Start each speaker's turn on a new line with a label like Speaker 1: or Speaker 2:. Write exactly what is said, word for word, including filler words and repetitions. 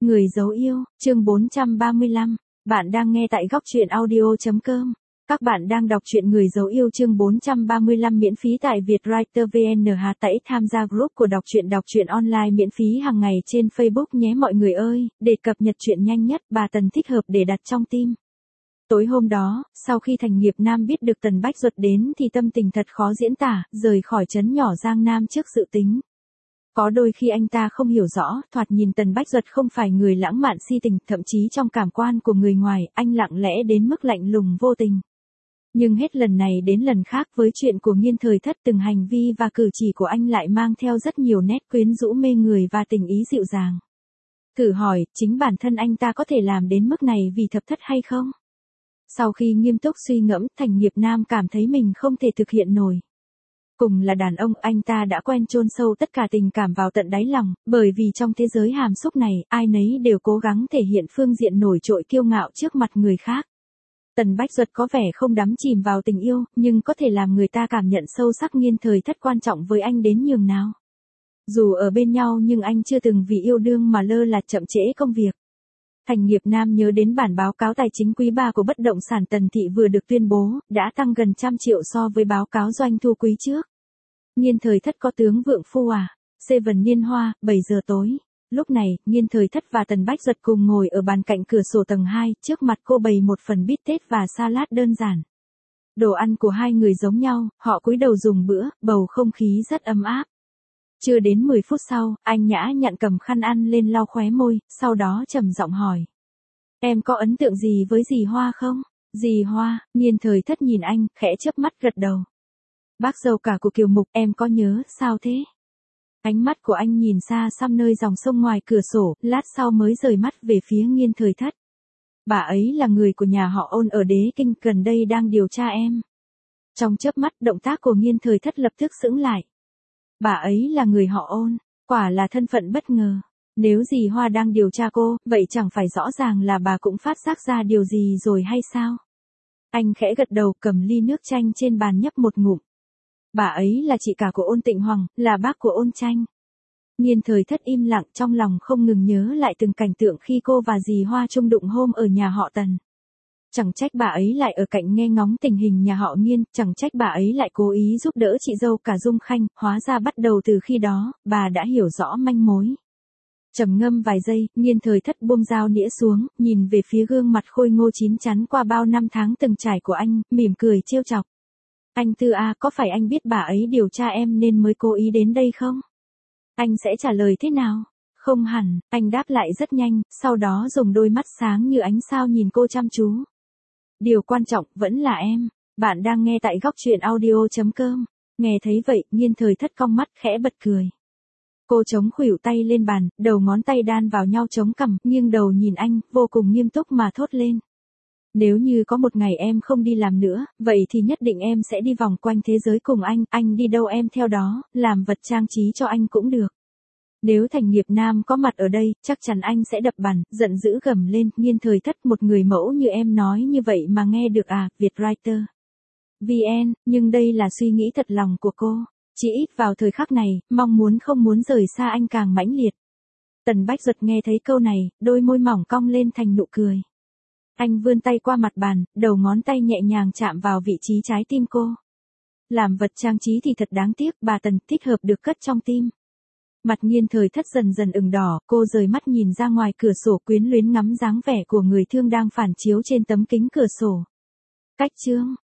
Speaker 1: Người dấu yêu, chương bốn trăm ba mươi lăm. Bạn đang nghe tại góc truyện audio chấm com. Các bạn đang đọc truyện Người dấu yêu chương bốn trăm ba mươi lăm miễn phí tại Vietwriter vê en. Hà Tĩnh tham gia group của đọc truyện đọc truyện online miễn phí hàng ngày trên Facebook nhé mọi người ơi, để cập nhật truyện nhanh nhất, bà Tần thích hợp để đặt trong tim. Tối hôm đó, sau khi Thành Nghiệp Nam biết được Tần Bách Duật đến thì tâm tình thật khó diễn tả, rời khỏi trấn nhỏ Giang Nam trước dự tính. Có đôi khi anh ta không hiểu rõ, thoạt nhìn Tần Bách Duật không phải người lãng mạn si tình, thậm chí trong cảm quan của người ngoài, anh lặng lẽ đến mức lạnh lùng vô tình. Nhưng hết lần này đến lần khác với chuyện của Nghiên Thời Thất, từng hành vi và cử chỉ của anh lại mang theo rất nhiều nét quyến rũ mê người và tình ý dịu dàng. Thử hỏi, chính bản thân anh ta có thể làm đến mức này vì Thập Thất hay không? Sau khi nghiêm túc suy ngẫm, Thành Nghiệp Nam cảm thấy mình không thể thực hiện nổi. Cùng là đàn ông, anh ta đã quen chôn sâu tất cả tình cảm vào tận đáy lòng, bởi vì trong thế giới hàm xúc này, ai nấy đều cố gắng thể hiện phương diện nổi trội kiêu ngạo trước mặt người khác. Tần Bách Duật có vẻ không đắm chìm vào tình yêu, nhưng có thể làm người ta cảm nhận sâu sắc Nghiên Thời Thất quan trọng với anh đến nhường nào. Dù ở bên nhau nhưng anh chưa từng vì yêu đương mà lơ là chậm trễ công việc. Thành Nghiệp Nam nhớ đến bản báo cáo tài chính quý ba của bất động sản Tần Thị vừa được tuyên bố, đã tăng gần trăm triệu so với báo cáo doanh thu quý trước. Nghiên Thời Thất có tướng vượng phu à? Seven niên hoa, bảy giờ tối. Lúc này, Nghiên Thời Thất và Tần Bách Duật cùng ngồi ở bàn cạnh cửa sổ tầng hai, trước mặt cô bày một phần bít tết và salad đơn giản. Đồ ăn của hai người giống nhau, họ cúi đầu dùng bữa, bầu không khí rất ấm áp. Chưa đến mười phút sau, anh nhã nhặn cầm khăn ăn lên lau khóe môi, sau đó trầm giọng hỏi. Em có ấn tượng gì với dì Hoa không? Dì Hoa, Nghiên Thời Thất nhìn anh, khẽ chớp mắt gật đầu. Bác dâu cả của Kiều Mục, em có nhớ, sao thế? Ánh mắt của anh nhìn xa xăm nơi dòng sông ngoài cửa sổ, lát sau mới rời mắt về phía Nghiên Thời Thất. Bà ấy là người của nhà họ Ôn ở Đế Kinh, gần đây đang điều tra em. Trong chớp mắt, động tác của Nghiên Thời Thất lập tức sững lại. Bà ấy là người họ Ôn, quả là thân phận bất ngờ. Nếu dì Hoa đang điều tra cô, vậy chẳng phải rõ ràng là bà cũng phát giác ra điều gì rồi hay sao? Anh khẽ gật đầu, cầm ly nước chanh trên bàn nhấp một ngụm. Bà ấy là chị cả của Ôn Tịnh Hoàng, là bác của Ôn Tranh. Nghiên Thời Thất im lặng, trong lòng không ngừng nhớ lại từng cảnh tượng khi cô và dì Hoa chung đụng hôm ở nhà họ Tần. Chẳng trách bà ấy lại ở cạnh nghe ngóng tình hình nhà họ Nghiên, chẳng trách bà ấy lại cố ý giúp đỡ chị dâu cả Dung Khanh, hóa ra bắt đầu từ khi đó, bà đã hiểu rõ manh mối. Trầm ngâm vài giây, Nghiên Thời Thất buông dao nĩa xuống, nhìn về phía gương mặt khôi ngô chín chắn qua bao năm tháng từng trải của anh, mỉm cười trêu chọc. Anh Tư A, có phải anh biết bà ấy điều tra em nên mới cố ý đến đây không? Anh sẽ trả lời thế nào? Không hẳn, anh đáp lại rất nhanh, sau đó dùng đôi mắt sáng như ánh sao nhìn cô chăm chú. Điều quan trọng vẫn là em. Bạn đang nghe tại góc truyện audio chấm com. Nghe thấy vậy, Nghiên Thời Thất cong mắt khẽ bật cười. Cô chống khuỷu tay lên bàn, đầu ngón tay đan vào nhau chống cằm, nghiêng đầu nhìn anh, vô cùng nghiêm túc mà thốt lên. Nếu như có một ngày em không đi làm nữa, vậy thì nhất định em sẽ đi vòng quanh thế giới cùng anh, anh đi đâu em theo đó, làm vật trang trí cho anh cũng được. Nếu Thành Nghiệp Nam có mặt ở đây, chắc chắn anh sẽ đập bàn, giận dữ gầm lên, Nghiên Thời Thất, một người mẫu như em nói như vậy mà nghe được à, Vietwriter. vê en, nhưng đây là suy nghĩ thật lòng của cô. Chỉ ít vào thời khắc này, mong muốn không muốn rời xa anh càng mãnh liệt. Tần Bách Duật nghe thấy câu này, đôi môi mỏng cong lên thành nụ cười. Anh vươn tay qua mặt bàn, đầu ngón tay nhẹ nhàng chạm vào vị trí trái tim cô. Làm vật trang trí thì thật đáng tiếc, bà Tần, thích hợp được cất trong tim. Mặt Nghiên Thời Thất dần dần ửng đỏ, cô rời mắt nhìn ra ngoài cửa sổ quyến luyến ngắm dáng vẻ của người thương đang phản chiếu trên tấm kính cửa sổ. Cách chương.